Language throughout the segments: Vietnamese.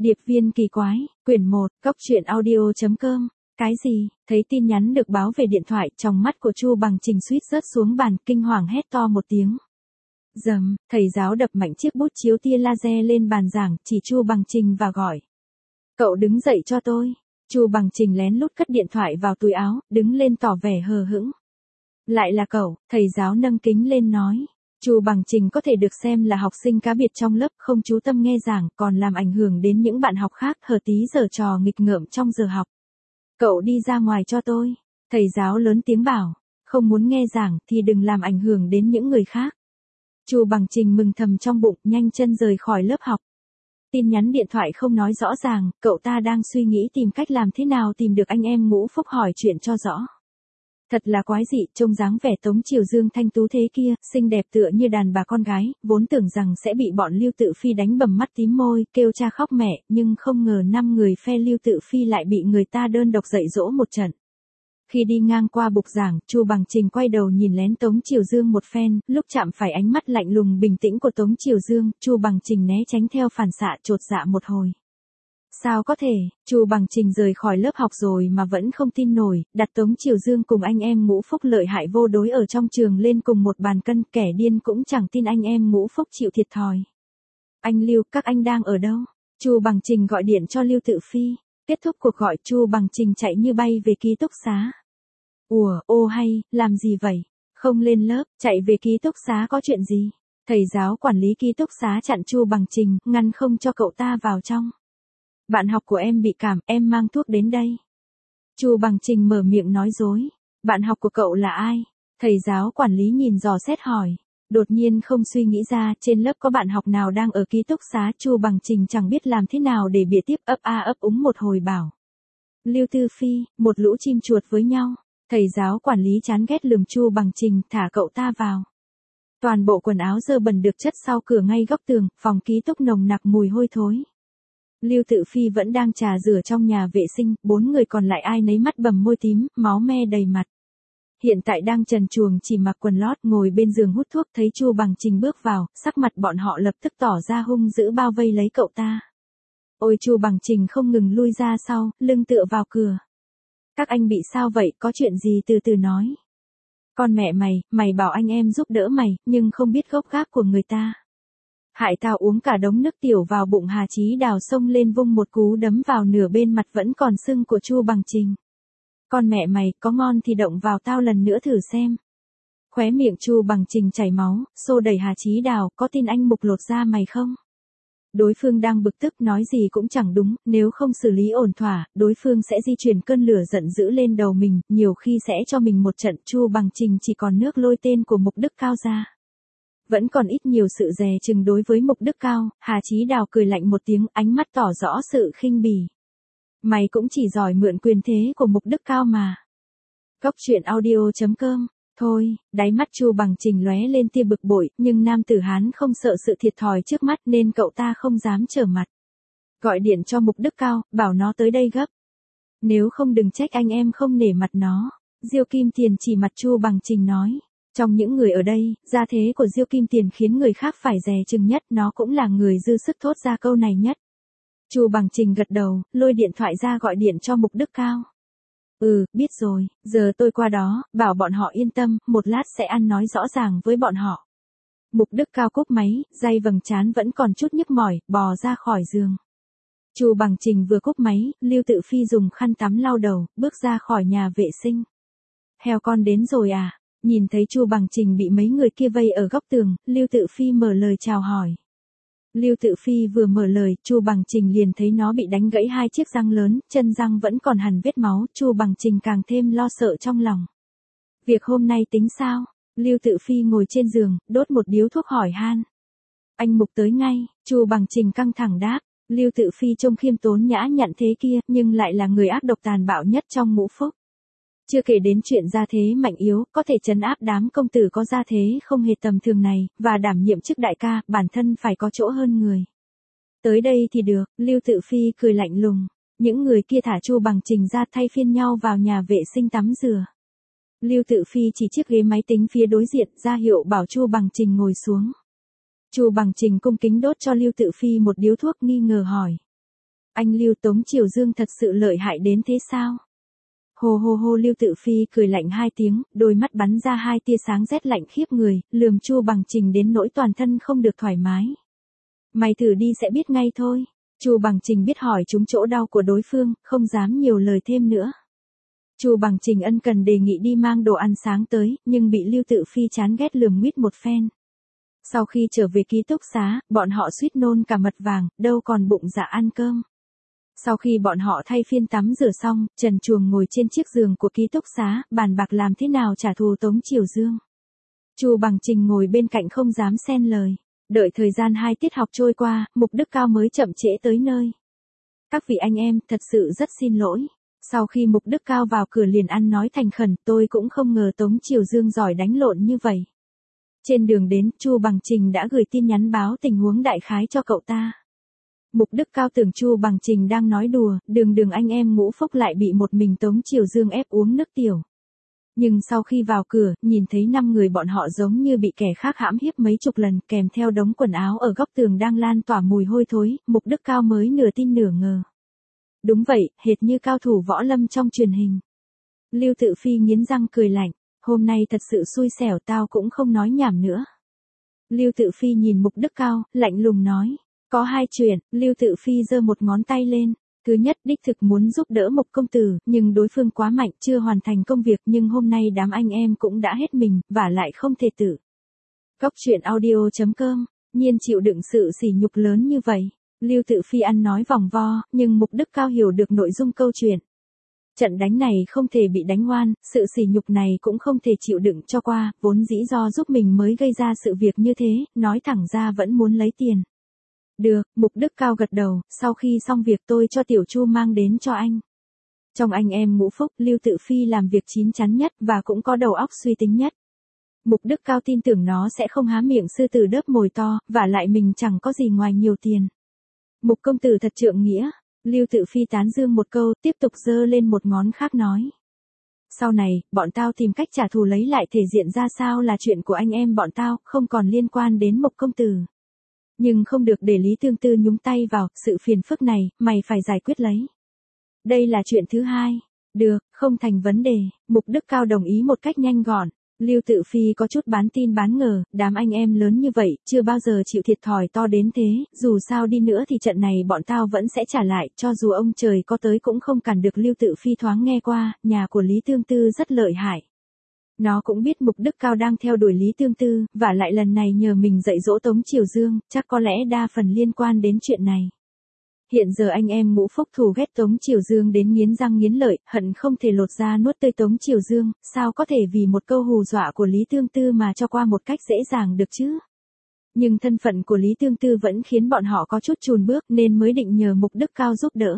Điệp viên kỳ quái, quyển 1, cốc truyện audio.com. Cái gì? Thấy tin nhắn được báo về điện thoại, trong mắt của Chu Bằng Trình suýt rớt xuống bàn, kinh hoàng hét to một tiếng. Dầm, thầy giáo đập mạnh chiếc bút chiếu tia laser lên bàn giảng, chỉ Chu Bằng Trình và gọi. Cậu đứng dậy cho tôi. Chu Bằng Trình lén lút cất điện thoại vào túi áo, đứng lên tỏ vẻ hờ hững. Lại là cậu, thầy giáo nâng kính lên nói. Chu Bằng Trình có thể được xem là học sinh cá biệt trong lớp, không chú tâm nghe giảng, còn làm ảnh hưởng đến những bạn học khác, hở tí giở trò nghịch ngợm trong giờ học. Cậu đi ra ngoài cho tôi. Thầy giáo lớn tiếng bảo, không muốn nghe giảng thì đừng làm ảnh hưởng đến những người khác. Chu Bằng Trình mừng thầm trong bụng, nhanh chân rời khỏi lớp học. Tin nhắn điện thoại không nói rõ ràng, cậu ta đang suy nghĩ tìm cách làm thế nào tìm được anh em Ngũ Phúc hỏi chuyện cho rõ. Thật là quái dị, trông dáng vẻ Tống Triều Dương thanh tú thế kia, xinh đẹp tựa như đàn bà con gái, vốn tưởng rằng sẽ bị bọn Lưu Tự Phi đánh bầm mắt tím môi, kêu cha khóc mẹ, nhưng không ngờ 5 người phe Lưu Tự Phi lại bị người ta đơn độc dạy dỗ một trận. Khi đi ngang qua bục giảng, Chu Bằng Trình quay đầu nhìn lén Tống Triều Dương một phen, lúc chạm phải ánh mắt lạnh lùng bình tĩnh của Tống Triều Dương, Chu Bằng Trình né tránh theo phản xạ, chột dạ một hồi. Sao có thể, Chu Bằng Trình rời khỏi lớp học rồi mà vẫn không tin nổi, đặt Tống Triều Dương cùng anh em Ngũ Phúc lợi hại vô đối ở trong trường lên cùng một bàn cân, kẻ điên cũng chẳng tin anh em Ngũ Phúc chịu thiệt thòi. Anh Lưu, các anh đang ở đâu? Chu Bằng Trình gọi điện cho Lưu Tự Phi. Kết thúc cuộc gọi, Chu Bằng Trình chạy như bay về ký túc xá. Ô hay, làm gì vậy? Không lên lớp, chạy về ký túc xá có chuyện gì? Thầy giáo quản lý ký túc xá chặn Chu Bằng Trình, ngăn không cho cậu ta vào trong. Bạn học của em bị cảm, em mang thuốc đến đây. Chu Bằng Trình mở miệng nói dối. Bạn học của cậu là ai? Thầy giáo quản lý nhìn dò xét hỏi. Đột nhiên không suy nghĩ ra, trên lớp có bạn học nào đang ở ký túc xá, Chu Bằng Trình chẳng biết làm thế nào để bịa tiếp, ấp a ấp úng một hồi bảo. Lưu Tư Phi, một lũ chim chuột với nhau. Thầy giáo quản lý chán ghét lườm Chu Bằng Trình, thả cậu ta vào. Toàn bộ quần áo dơ bẩn được chất sau cửa ngay góc tường, phòng ký túc nồng nặc mùi hôi thối. Lưu Tự Phi vẫn đang trà rửa trong nhà vệ sinh, 4 người còn lại ai nấy mắt bầm môi tím, máu me đầy mặt. Hiện tại đang trần truồng chỉ mặc quần lót ngồi bên giường hút thuốc, thấy Chu Bằng Trình bước vào, sắc mặt bọn họ lập tức tỏ ra hung dữ bao vây lấy cậu ta. Ôi Chu Bằng Trình không ngừng lui ra sau, lưng tựa vào cửa. Các anh bị sao vậy, có chuyện gì từ từ nói. Con mẹ mày bảo anh em giúp đỡ mày, nhưng không biết gốc gác của người ta. Hại tao uống cả đống nước tiểu vào bụng. Hà Chí Đào xông lên vung một cú đấm vào nửa bên mặt vẫn còn sưng của Chu Bằng Trình. Con mẹ mày, có ngon thì động vào tao lần nữa thử xem. Khóe miệng Chu Bằng Trình chảy máu, xô đẩy Hà Chí Đào, có tin anh Mục lột da mày không? Đối phương đang bực tức nói gì cũng chẳng đúng, nếu không xử lý ổn thỏa, đối phương sẽ di chuyển cơn lửa giận dữ lên đầu mình, nhiều khi sẽ cho mình một trận. Chu Bằng Trình chỉ còn nước lôi tên của Mục Đức Cao ra. Vẫn còn ít nhiều sự dè chừng đối với Mục Đức Cao, Hà Chí Đào cười lạnh một tiếng, ánh mắt tỏ rõ sự khinh bỉ. Mày cũng chỉ giỏi mượn quyền thế của Mục Đức Cao mà. Cốc truyện audio.com. Thôi, đáy mắt Chu Bằng Trình lóe lên tia bực bội, nhưng nam tử Hán không sợ sự thiệt thòi trước mắt nên cậu ta không dám trở mặt. Gọi điện cho Mục Đức Cao, bảo nó tới đây gấp. Nếu không đừng trách anh em không nể mặt nó. Diêu Kim Tiền chỉ mặt Chu Bằng Trình nói. Trong những người ở đây, gia thế của Diêu Kim Tiền khiến người khác phải dè chừng nhất, nó cũng là người dư sức thốt ra câu này nhất. Chu Bằng Trình gật đầu, lôi điện thoại ra gọi điện cho Mục Đức Cao. Biết rồi, giờ tôi qua đó, bảo bọn họ yên tâm, một lát sẽ ăn nói rõ ràng với bọn họ. Mục Đức Cao cúp máy, day vầng trán vẫn còn chút nhức mỏi, bò ra khỏi giường. Chu Bằng Trình vừa cúp máy, Lưu Tự Phi dùng khăn tắm lau đầu, bước ra khỏi nhà vệ sinh. Heo con đến rồi à? Nhìn thấy Chu Bằng Trình bị mấy người kia vây ở góc tường, Lưu Tự Phi mở lời chào hỏi. Lưu Tự Phi vừa mở lời, Chu Bằng Trình liền thấy nó bị đánh gãy 2 chiếc răng lớn, chân răng vẫn còn hằn vết máu, Chu Bằng Trình càng thêm lo sợ trong lòng. Việc hôm nay tính sao? Lưu Tự Phi ngồi trên giường, đốt một điếu thuốc hỏi han. Anh Mục tới ngay, Chu Bằng Trình căng thẳng đáp. Lưu Tự Phi trông khiêm tốn nhã nhặn thế kia, nhưng lại là người ác độc tàn bạo nhất trong Ngũ Phúc. Chưa kể đến chuyện gia thế mạnh yếu, có thể trấn áp đám công tử có gia thế không hề tầm thường này, và đảm nhiệm chức đại ca, bản thân phải có chỗ hơn người. Tới đây thì được, Lưu Tự Phi cười lạnh lùng. Những người kia thả Chu Bằng Trình ra thay phiên nhau vào nhà vệ sinh tắm rửa. Lưu Tự Phi chỉ chiếc ghế máy tính phía đối diện, ra hiệu bảo Chu Bằng Trình ngồi xuống. Chu Bằng Trình cung kính đốt cho Lưu Tự Phi một điếu thuốc, nghi ngờ hỏi. Anh Lưu, Tống Triều Dương thật sự lợi hại đến thế sao? Hô hô hô, Lưu Tự Phi cười lạnh hai tiếng, đôi mắt bắn ra hai tia sáng rét lạnh khiếp người, lườm Chu Bằng Trình đến nỗi toàn thân không được thoải mái. Mày thử đi sẽ biết ngay thôi. Chu Bằng Trình biết hỏi trúng chỗ đau của đối phương, không dám nhiều lời thêm nữa. Chu Bằng Trình ân cần đề nghị đi mang đồ ăn sáng tới, nhưng bị Lưu Tự Phi chán ghét lườm nguýt một phen. Sau khi trở về ký túc xá, bọn họ suýt nôn cả mật vàng, đâu còn bụng dạ ăn cơm. Sau khi bọn họ thay phiên tắm rửa xong, Trần Chuồng ngồi trên chiếc giường của ký túc xá, bàn bạc làm thế nào trả thù Tống Triều Dương. Chu Bằng Trình ngồi bên cạnh không dám xen lời. Đợi thời gian 2 tiết học trôi qua, Mục Đức Cao mới chậm trễ tới nơi. Các vị anh em, thật sự rất xin lỗi. Sau khi Mục Đức Cao vào cửa liền ăn nói thành khẩn, tôi cũng không ngờ Tống Triều Dương giỏi đánh lộn như vậy. Trên đường đến, Chu Bằng Trình đã gửi tin nhắn báo tình huống đại khái cho cậu ta. Mục Đức Cao tưởng Chu Bằng Trình đang nói đùa, đường anh em Ngũ Phúc lại bị một mình Tống Triều Dương ép uống nước tiểu. Nhưng sau khi vào cửa, nhìn thấy 5 người bọn họ giống như bị kẻ khác hãm hiếp mấy chục lần, kèm theo đống quần áo ở góc tường đang lan tỏa mùi hôi thối, Mục Đức Cao mới nửa tin nửa ngờ. Đúng vậy, hệt như cao thủ võ lâm trong truyền hình. Lưu Tự Phi nghiến răng cười lạnh, hôm nay thật sự xui xẻo, tao cũng không nói nhảm nữa. Lưu Tự Phi nhìn Mục Đức Cao, lạnh lùng nói, có 2 chuyện. Lưu Tự Phi giơ một ngón tay lên. Thứ nhất, đích thực muốn giúp đỡ Mục công tử, nhưng đối phương quá mạnh, chưa hoàn thành công việc, nhưng hôm nay đám anh em cũng đã hết mình, và lại không thể tử. Góc truyện audio.com, nhiên chịu đựng sự sỉ nhục lớn như vậy. Lưu Tự Phi ăn nói vòng vo, nhưng Mục Đức Cao hiểu được nội dung câu chuyện. Trận đánh này không thể bị đánh oan, sự sỉ nhục này cũng không thể chịu đựng cho qua, vốn dĩ do giúp mình mới gây ra sự việc như thế, nói thẳng ra vẫn muốn lấy tiền. Được, Mục Đức Cao gật đầu, sau khi xong việc tôi cho Tiểu Chu mang đến cho anh. Trong anh em Ngũ Phúc, Lưu Tự Phi làm việc chín chắn nhất và cũng có đầu óc suy tính nhất. Mục Đức Cao tin tưởng nó sẽ không há miệng sư tử đớp mồi to, và lại mình chẳng có gì ngoài nhiều tiền. Mục công tử thật trượng nghĩa. Lưu Tự Phi tán dương một câu, tiếp tục giơ lên một ngón khác nói. Sau này, bọn tao tìm cách trả thù lấy lại thể diện ra sao là chuyện của anh em bọn tao, không còn liên quan đến Mục công tử. Nhưng không được để Lý Tương Tư nhúng tay vào, sự phiền phức này, mày phải giải quyết lấy. Đây là chuyện thứ hai. Được, không thành vấn đề. Mục Đức Cao đồng ý một cách nhanh gọn. Lưu Tự Phi có chút bán tin bán ngờ, đám anh em lớn như vậy, chưa bao giờ chịu thiệt thòi to đến thế, dù sao đi nữa thì trận này bọn tao vẫn sẽ trả lại, cho dù ông trời có tới cũng không cản được. Lưu Tự Phi thoáng nghe qua, nhà của Lý Tương Tư rất lợi hại. Nó cũng biết Mục Đức Cao đang theo đuổi Lý Tương Tư, và lại lần này nhờ mình dạy dỗ Tống Triều Dương, chắc có lẽ đa phần liên quan đến chuyện này. Hiện giờ anh em Ngũ Phúc thù ghét Tống Triều Dương đến nghiến răng nghiến lợi, hận không thể lột da nuốt tươi Tống Triều Dương, sao có thể vì một câu hù dọa của Lý Tương Tư mà cho qua một cách dễ dàng được chứ? Nhưng thân phận của Lý Tương Tư vẫn khiến bọn họ có chút chùn bước nên mới định nhờ Mục Đức Cao giúp đỡ.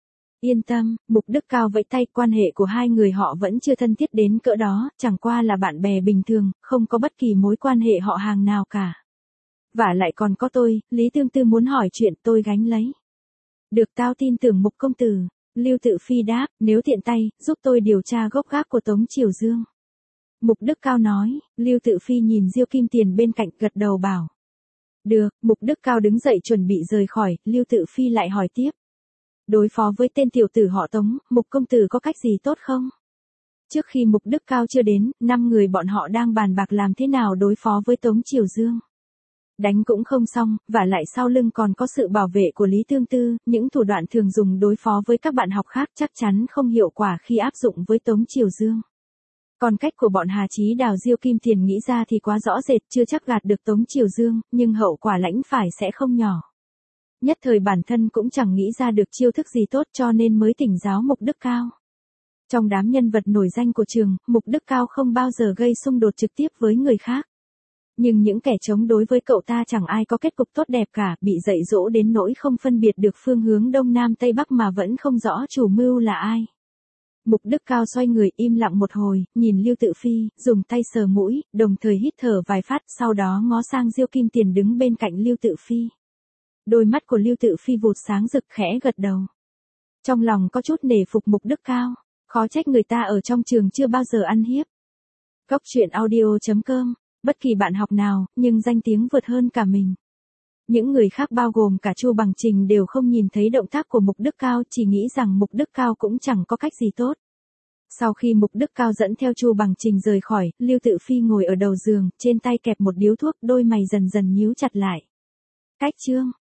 Yên tâm, Mục Đức Cao vẫy tay, quan hệ của hai người họ vẫn chưa thân thiết đến cỡ đó, chẳng qua là bạn bè bình thường, không có bất kỳ mối quan hệ họ hàng nào cả. Và lại còn có tôi, Lý Tương Tư muốn hỏi chuyện tôi gánh lấy. Được, tao tin tưởng Mục công tử. Lưu Tự Phi đáp, nếu tiện tay, giúp tôi điều tra gốc gác của Tống Triều Dương. Mục Đức Cao nói. Lưu Tự Phi nhìn Diêu Kim Tiền bên cạnh, gật đầu bảo. Được, Mục Đức Cao đứng dậy chuẩn bị rời khỏi, Lưu Tự Phi lại hỏi tiếp. Đối phó với tên tiểu tử họ Tống, Mục công tử có cách gì tốt không? Trước khi Mục Đức Cao chưa đến, 5 người bọn họ đang bàn bạc làm thế nào đối phó với Tống Triều Dương. Đánh cũng không xong, và lại sau lưng còn có sự bảo vệ của Lý Tương Tư, những thủ đoạn thường dùng đối phó với các bạn học khác chắc chắn không hiệu quả khi áp dụng với Tống Triều Dương. Còn cách của bọn Hà Chí Đào, Diêu Kim Tiền nghĩ ra thì quá rõ rệt, chưa chắc gạt được Tống Triều Dương, nhưng hậu quả lãnh phải sẽ không nhỏ. Nhất thời bản thân cũng chẳng nghĩ ra được chiêu thức gì tốt cho nên mới thỉnh giáo Mục Đức Cao. Trong đám nhân vật nổi danh của trường, Mục Đức Cao không bao giờ gây xung đột trực tiếp với người khác. Nhưng những kẻ chống đối với cậu ta chẳng ai có kết cục tốt đẹp cả, bị dạy dỗ đến nỗi không phân biệt được phương hướng đông nam tây bắc mà vẫn không rõ chủ mưu là ai. Mục Đức Cao xoay người im lặng một hồi, nhìn Lưu Tự Phi, dùng tay sờ mũi, đồng thời hít thở vài phát, sau đó ngó sang Diêu Kim Tiền đứng bên cạnh Lưu Tự Phi. Đôi mắt của Lưu Tự Phi vụt sáng rực, khẽ gật đầu. Trong lòng có chút nể phục Mục Đức Cao, khó trách người ta ở trong trường chưa bao giờ ăn hiếp. Góc truyện audio.com, bất kỳ bạn học nào, nhưng danh tiếng vượt hơn cả mình. Những người khác bao gồm cả Chu Bằng Trình đều không nhìn thấy động tác của Mục Đức Cao, chỉ nghĩ rằng Mục Đức Cao cũng chẳng có cách gì tốt. Sau khi Mục Đức Cao dẫn theo Chu Bằng Trình rời khỏi, Lưu Tự Phi ngồi ở đầu giường, trên tay kẹp một điếu thuốc, đôi mày dần dần nhíu chặt lại. Cách chương